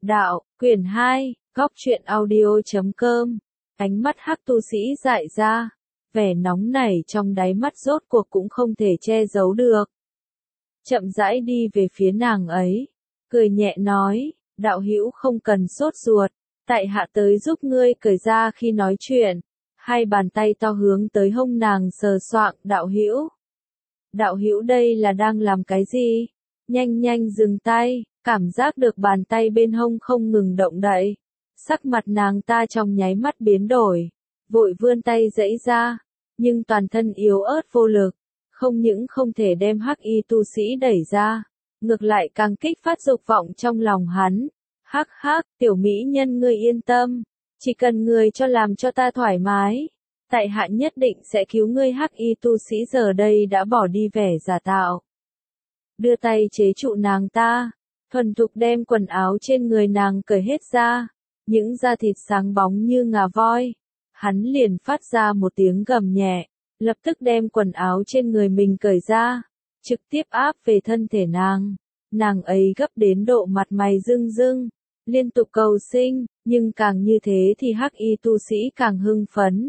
Đạo, quyển 2, góc truyện audio.com. Ánh mắt Hắc tu sĩ dại ra, vẻ nóng nảy trong đáy mắt rốt cuộc cũng không thể che giấu được. Chậm rãi đi về phía nàng ấy, cười nhẹ nói, đạo hữu không cần sốt ruột, tại hạ tới giúp ngươi cởi ra khi nói chuyện. Hai bàn tay to hướng tới hông nàng sờ soạng, đạo hữu đây là đang làm cái gì? Nhanh nhanh dừng tay. Cảm giác được bàn tay bên hông không ngừng động đậy. Sắc mặt nàng ta trong nháy mắt biến đổi. Vội vươn tay giãy ra. Nhưng toàn thân yếu ớt vô lực. Không những không thể đem Hắc y tu sĩ đẩy ra. Ngược lại càng kích phát dục vọng trong lòng hắn. Hắc hắc, tiểu mỹ nhân ngươi yên tâm. Chỉ cần ngươi làm cho ta thoải mái. Tại hạ nhất định sẽ cứu ngươi. Hắc y tu sĩ giờ đây đã bỏ đi vẻ giả tạo. Đưa tay chế trụ nàng ta. Thuần thục đem quần áo trên người nàng cởi hết ra, những da thịt sáng bóng như ngà voi. Hắn liền phát ra một tiếng gầm nhẹ, lập tức đem quần áo trên người mình cởi ra, trực tiếp áp về thân thể nàng. Nàng ấy gấp đến độ mặt mày rưng rưng, liên tục cầu xin, nhưng càng như thế thì Hắc y tu sĩ càng hưng phấn.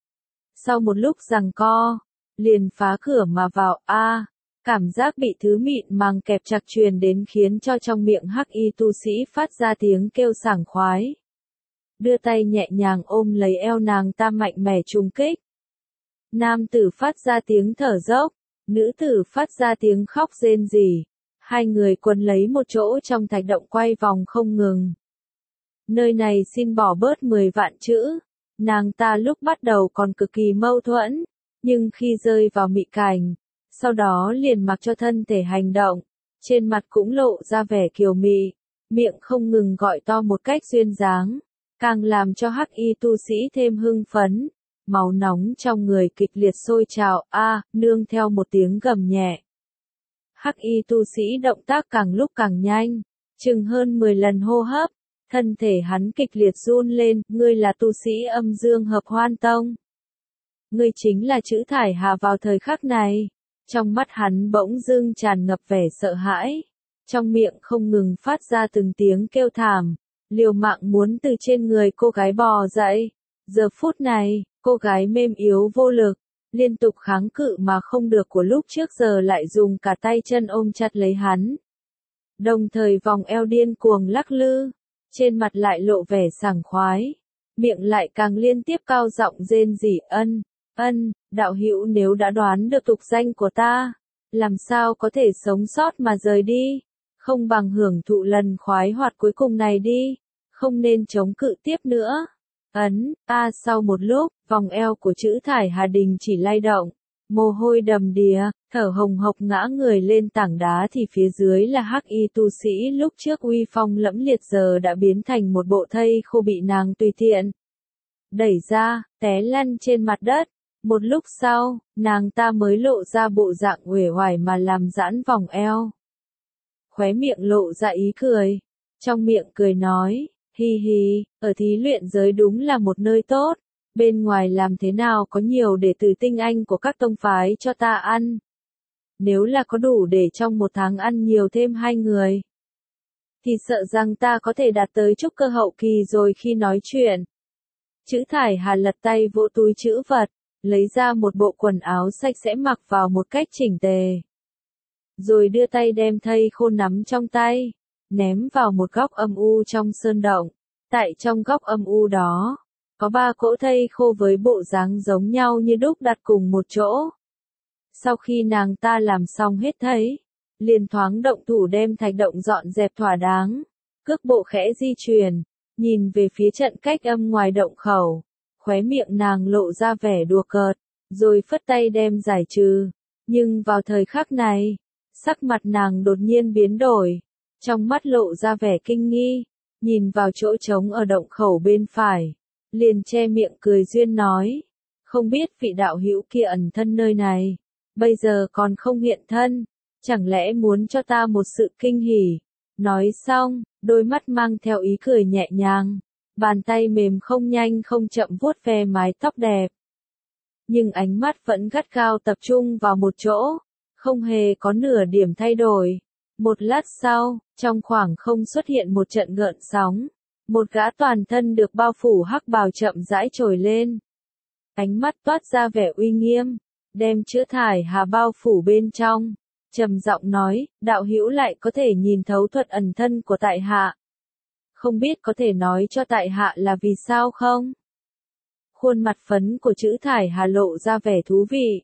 Sau một lúc giằng co, liền phá cửa mà vào. Cảm giác bị thứ mịn màng kẹp chặt truyền đến khiến cho trong miệng Hắc y tu sĩ phát ra tiếng kêu sảng khoái. Đưa tay nhẹ nhàng ôm lấy eo nàng ta mạnh mẽ trùng kích. Nam tử phát ra tiếng thở dốc, nữ tử phát ra tiếng khóc rên rỉ. Hai người quấn lấy một chỗ trong thạch động quay vòng không ngừng. Nơi này xin bỏ bớt 10 vạn chữ. Nàng ta lúc bắt đầu còn cực kỳ mâu thuẫn, nhưng khi rơi vào mị cảnh, sau đó liền mặc cho thân thể hành động, trên mặt cũng lộ ra vẻ kiều mị, miệng không ngừng gọi to một cách duyên dáng, càng làm cho Hắc y tu sĩ thêm hưng phấn, máu nóng trong người kịch liệt sôi trào, nương theo một tiếng gầm nhẹ. Hắc y tu sĩ động tác càng lúc càng nhanh, chừng hơn 10 lần hô hấp, thân thể hắn kịch liệt run lên, ngươi là tu sĩ Âm Dương Hợp Hoan Tông. Ngươi chính là Trữ Thải Hà. Vào thời khắc này, trong mắt hắn bỗng dưng tràn ngập vẻ sợ hãi, trong miệng không ngừng phát ra từng tiếng kêu thảm, liều mạng muốn từ trên người cô gái bò dậy. Giờ phút này, cô gái mềm yếu vô lực, liên tục kháng cự mà không được của lúc trước giờ lại dùng cả tay chân ôm chặt lấy hắn. Đồng thời vòng eo điên cuồng lắc lư, trên mặt lại lộ vẻ sảng khoái, miệng lại càng liên tiếp cao giọng rên rỉ, đạo hữu nếu đã đoán được tục danh của ta, làm sao có thể sống sót mà rời đi, không bằng hưởng thụ lần khoái hoạt cuối cùng này đi, không nên chống cự tiếp nữa. Sau một lúc, vòng eo của Trữ Thải Hà đình chỉ lay động, mồ hôi đầm đìa, thở hồng hộc ngã người lên tảng đá thì phía dưới là Hắc y tu sĩ lúc trước uy phong lẫm liệt giờ đã biến thành một bộ thây khô bị nàng tùy tiện đẩy ra, té lăn trên mặt đất. Một lúc sau, nàng ta mới lộ ra bộ dạng uể oải mà làm giãn vòng eo. Khóe miệng lộ ra ý cười, trong miệng cười nói, hi hi, ở thí luyện giới đúng là một nơi tốt, bên ngoài làm thế nào có nhiều đệ tử tinh anh của các tông phái cho ta ăn. Nếu là có đủ để trong một tháng ăn nhiều thêm 2 người, thì sợ rằng ta có thể đạt tới trúc cơ hậu kỳ rồi. Khi nói chuyện, Trữ Thải Hà lật tay vỗ túi trữ vật, lấy ra một bộ quần áo sạch sẽ mặc vào một cách chỉnh tề. Rồi đưa tay đem thây khô nắm trong tay, ném vào một góc âm u trong sơn động. Tại trong góc âm u đó, có 3 cỗ thây khô với bộ dáng giống nhau như đúc đặt cùng một chỗ. Sau khi nàng ta làm xong hết thảy, liền thoáng động thủ đem thạch động dọn dẹp thỏa đáng, cước bộ khẽ di chuyển, nhìn về phía trận cách âm ngoài động khẩu. Khóe miệng nàng lộ ra vẻ đùa cợt, rồi phất tay đem giải trừ. Nhưng vào thời khắc này, sắc mặt nàng đột nhiên biến đổi, trong mắt lộ ra vẻ kinh nghi, nhìn vào chỗ trống ở động khẩu bên phải, liền che miệng cười duyên nói, không biết vị đạo hữu kia ẩn thân nơi này, bây giờ còn không hiện thân, chẳng lẽ muốn cho ta một sự kinh hỉ. Nói xong, đôi mắt mang theo ý cười nhẹ nhàng. Bàn tay mềm không nhanh không chậm vuốt ve mái tóc đẹp. Nhưng ánh mắt vẫn gắt gao tập trung vào một chỗ, không hề có nửa điểm thay đổi. Một lát sau, trong khoảng không xuất hiện một trận gợn sóng. Một gã toàn thân được bao phủ hắc bào chậm rãi trồi lên. Ánh mắt toát ra vẻ uy nghiêm, đem chữ thải hà bao phủ bên trong. Trầm giọng nói, đạo hữu lại có thể nhìn thấu thuật ẩn thân của tại hạ. Không biết có thể nói cho tại hạ là vì sao không? Khuôn mặt phấn của chữ thải hà lộ ra vẻ thú vị.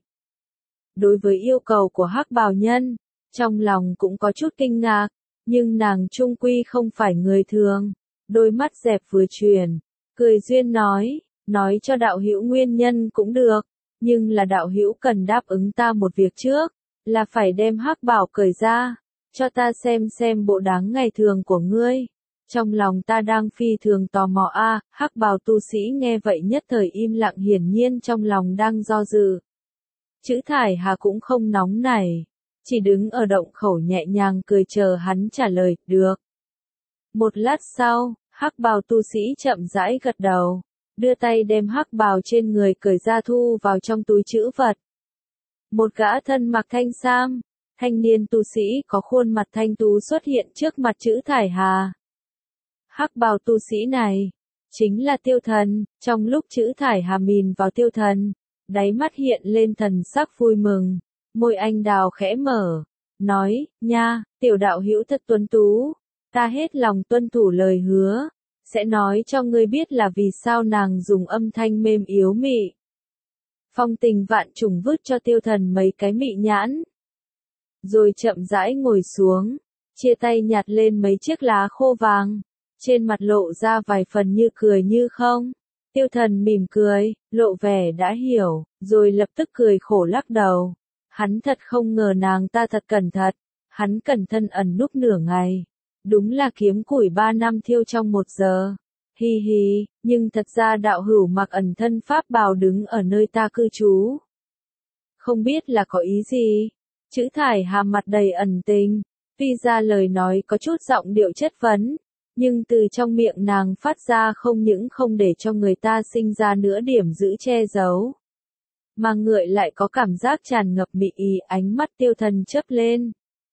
Đối với yêu cầu của hắc bào nhân, trong lòng cũng có chút kinh ngạc, nhưng nàng trung quy không phải người thường. Đôi mắt dẹp vừa chuyển, cười duyên nói cho đạo hữu nguyên nhân cũng được, nhưng là đạo hữu cần đáp ứng ta một việc trước, là phải đem hắc bào cởi ra, cho ta xem bộ dáng ngày thường của ngươi. Trong lòng ta đang phi thường tò mò hắc bào tu sĩ nghe vậy nhất thời im lặng, hiển nhiên trong lòng đang do dự. Chữ thải hà cũng không nóng nảy, chỉ đứng ở động khẩu nhẹ nhàng cười chờ hắn trả lời, được. Một lát sau, hắc bào tu sĩ chậm rãi gật đầu, đưa tay đem hắc bào trên người cởi ra thu vào trong túi trữ vật. Một gã thân mặc thanh sam, thanh niên tu sĩ có khuôn mặt thanh tú xuất hiện trước mặt chữ thải hà. Hắc bào tu sĩ này, chính là Tiêu Thần. Trong lúc chữ thải hà nhìn vào Tiêu Thần, đáy mắt hiện lên thần sắc vui mừng, môi anh đào khẽ mở, nói, nha, tiểu đạo hữu thật tuấn tú, ta hết lòng tuân thủ lời hứa, sẽ nói cho ngươi biết là vì sao nàng dùng âm thanh mềm yếu mị. Phong Tình vạn trùng vứt cho Tiêu Thần mấy cái mị nhãn, rồi chậm rãi ngồi xuống, chia tay nhặt lên mấy chiếc lá khô vàng, trên mặt lộ ra vài phần như cười như không. Tiêu Thần mỉm cười, lộ vẻ đã hiểu, rồi lập tức cười khổ lắc đầu. Hắn thật không ngờ nàng ta thật cẩn thận, hắn cẩn thận ẩn núp nửa ngày. Đúng là kiếm củi 3 năm thiêu trong 1 giờ. Hi hi, nhưng thật ra đạo hữu mặc ẩn thân pháp bào đứng ở nơi ta cư trú. Không biết là có ý gì? Chữ thải hà mặt đầy ẩn tình, tuy ra lời nói có chút giọng điệu chất vấn, nhưng từ trong miệng nàng phát ra không những không để cho người ta sinh ra nửa điểm giữ che giấu, mà ngược lại có cảm giác tràn ngập mị ý. Ánh mắt Tiêu Thần chớp lên,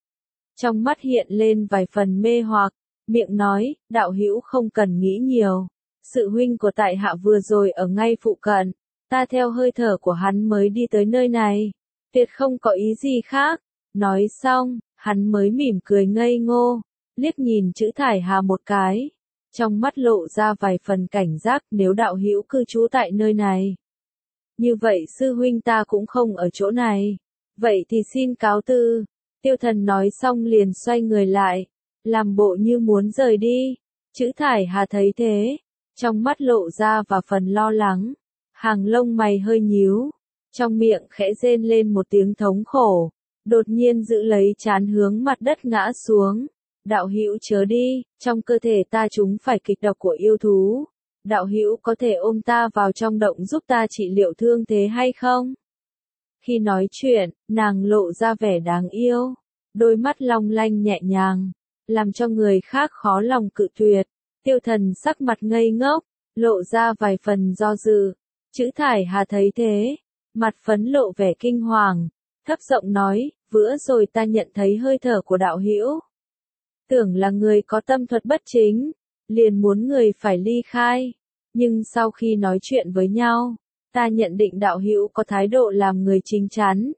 trong mắt hiện lên vài phần mê hoặc, miệng nói, đạo hữu không cần nghĩ nhiều, sự huynh của tại hạ vừa rồi ở ngay phụ cận, ta theo hơi thở của hắn mới đi tới nơi này, tuyệt không có ý gì khác. Nói xong, hắn mới mỉm cười ngây ngô, liếc nhìn chữ thải hà một cái, trong mắt lộ ra vài phần cảnh giác. Nếu đạo hữu cư trú tại nơi này, như vậy sư huynh ta cũng không ở chỗ này, vậy thì xin cáo từ. Tiêu Thần nói xong liền xoay người lại, làm bộ như muốn rời đi. Chữ thải hà thấy thế, trong mắt lộ ra và phần lo lắng, hàng lông mày hơi nhíu, trong miệng khẽ rên lên một tiếng thống khổ, đột nhiên giữ lấy trán hướng mặt đất ngã xuống. Đạo hữu chớ đi, trong cơ thể ta chúng phải kịch độc của yêu thú. Đạo hữu có thể ôm ta vào trong động giúp ta trị liệu thương thế hay không? Khi nói chuyện, nàng lộ ra vẻ đáng yêu, đôi mắt long lanh nhẹ nhàng, làm cho người khác khó lòng cự tuyệt. Tiêu Thần sắc mặt ngây ngốc, lộ ra vài phần do dự. Chữ thải hà thấy thế, mặt phấn lộ vẻ kinh hoàng, thấp giọng nói, vừa rồi ta nhận thấy hơi thở của đạo hữu, tưởng là người có tâm thuật bất chính, liền muốn người phải ly khai, nhưng sau khi nói chuyện với nhau, ta nhận định đạo hữu có thái độ làm người chín chắn,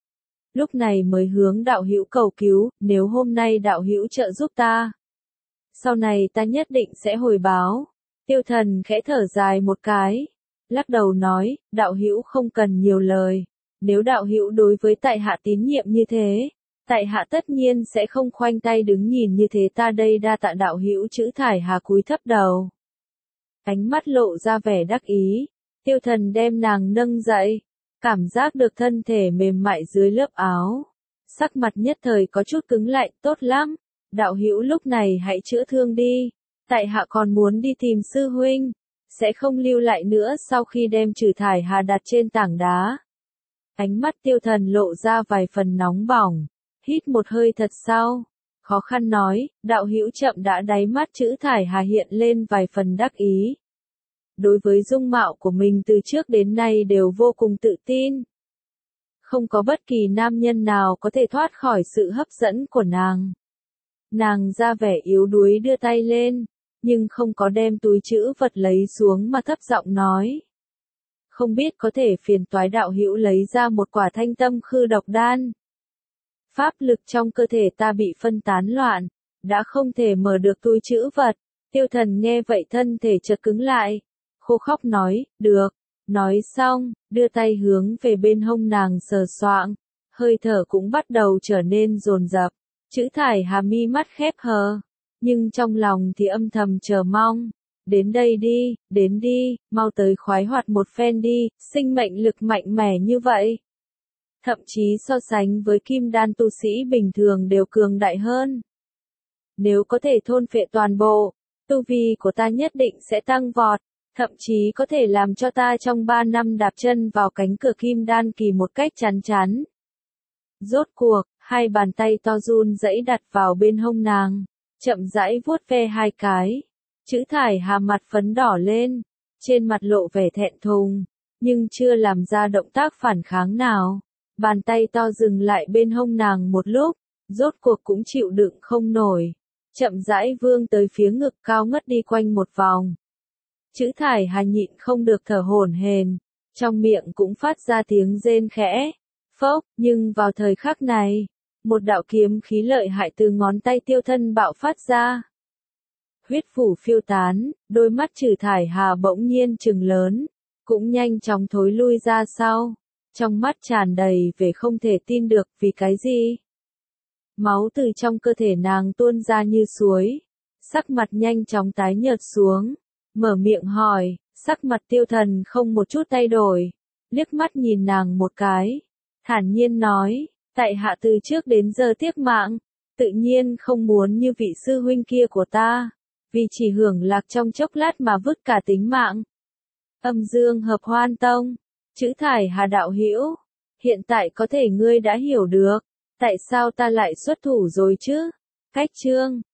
lúc này mới hướng đạo hữu cầu cứu. Nếu hôm nay đạo hữu trợ giúp ta, sau này ta nhất định sẽ hồi báo. Tiêu Thần khẽ thở dài một cái, lắc đầu nói, đạo hữu không cần nhiều lời, nếu đạo hữu đối với tại hạ tín nhiệm như thế, tại hạ tất nhiên sẽ không khoanh tay đứng nhìn như thế. Ta đây đa tạ đạo hữu. Chữ thải hà cúi thấp đầu, ánh mắt lộ ra vẻ đắc ý. Tiêu Thần đem nàng nâng dậy, cảm giác được thân thể mềm mại dưới lớp áo, sắc mặt nhất thời có chút cứng lạnh. Tốt lắm, đạo hữu lúc này hãy chữa thương đi, tại hạ còn muốn đi tìm sư huynh, sẽ không lưu lại nữa. Sau khi đem chữ thải hà đặt trên tảng đá, ánh mắt Tiêu Thần lộ ra vài phần nóng bỏng, hít một hơi thật sâu, khó khăn nói, đạo hữu chậm đã. Đáy mắt chữ thải hà hiện lên vài phần đắc ý. Đối với dung mạo của mình từ trước đến nay đều vô cùng tự tin. Không có bất kỳ nam nhân nào có thể thoát khỏi sự hấp dẫn của nàng. Nàng ra vẻ yếu đuối đưa tay lên, nhưng không có đem túi trữ vật lấy xuống mà thấp giọng nói. Không biết có thể phiền toái đạo hữu lấy ra một quả thanh tâm khư độc đan. Pháp lực trong cơ thể ta bị phân tán loạn, đã không thể mở được túi trữ vật. Tiêu Thần nghe vậy thân thể chợt cứng lại, khô khóc nói, được. Nói xong, đưa tay hướng về bên hông nàng sờ soạng, hơi thở cũng bắt đầu trở nên dồn dập. Chữ Thải Hà mi mắt khép hờ, nhưng trong lòng thì âm thầm chờ mong. Đến đây đi, đến đi, mau tới khoái hoạt một phen đi, sinh mệnh lực mạnh mẽ như vậy. Thậm chí so sánh với kim đan tu sĩ bình thường đều cường đại hơn. Nếu có thể thôn phệ toàn bộ, tu vi của ta nhất định sẽ tăng vọt, thậm chí có thể làm cho ta trong 3 năm đạp chân vào cánh cửa kim đan kỳ một cách chắn chắn. Rốt cuộc, hai bàn tay to run rẩy đặt vào bên hông nàng, chậm rãi vuốt ve hai cái. Chữ Thải Hà mặt phấn đỏ lên, trên mặt lộ vẻ thẹn thùng, nhưng chưa làm ra động tác phản kháng nào. Bàn tay to dừng lại bên hông nàng một lúc, rốt cuộc cũng chịu đựng không nổi, chậm rãi vươn tới phía ngực cao ngất đi quanh một vòng. Chữ Thải Hà nhịn không được thở hổn hển, trong miệng cũng phát ra tiếng rên khẽ, phốc, nhưng vào thời khắc này, một đạo kiếm khí lợi hại từ ngón tay Tiêu Thân bạo phát ra. Huyết phủ phiêu tán, đôi mắt Chữ Thải Hà bỗng nhiên trừng lớn, cũng nhanh chóng thối lui ra sau, trong mắt tràn đầy vẻ không thể tin được vì cái gì. Máu từ trong cơ thể nàng tuôn ra như suối, sắc mặt nhanh chóng tái nhợt xuống, mở miệng hỏi, sắc mặt Tiêu Thần không một chút thay đổi, liếc mắt nhìn nàng một cái, thản nhiên nói, tại hạ từ trước đến giờ tiếc mạng, tự nhiên không muốn như vị sư huynh kia của ta, vì chỉ hưởng lạc trong chốc lát mà vứt cả tính mạng. Âm Dương Hợp Hoan Tông, Chữ Thải Hà đạo hữu, hiện tại có thể ngươi đã hiểu được, tại sao ta lại xuất thủ rồi chứ? Cách chương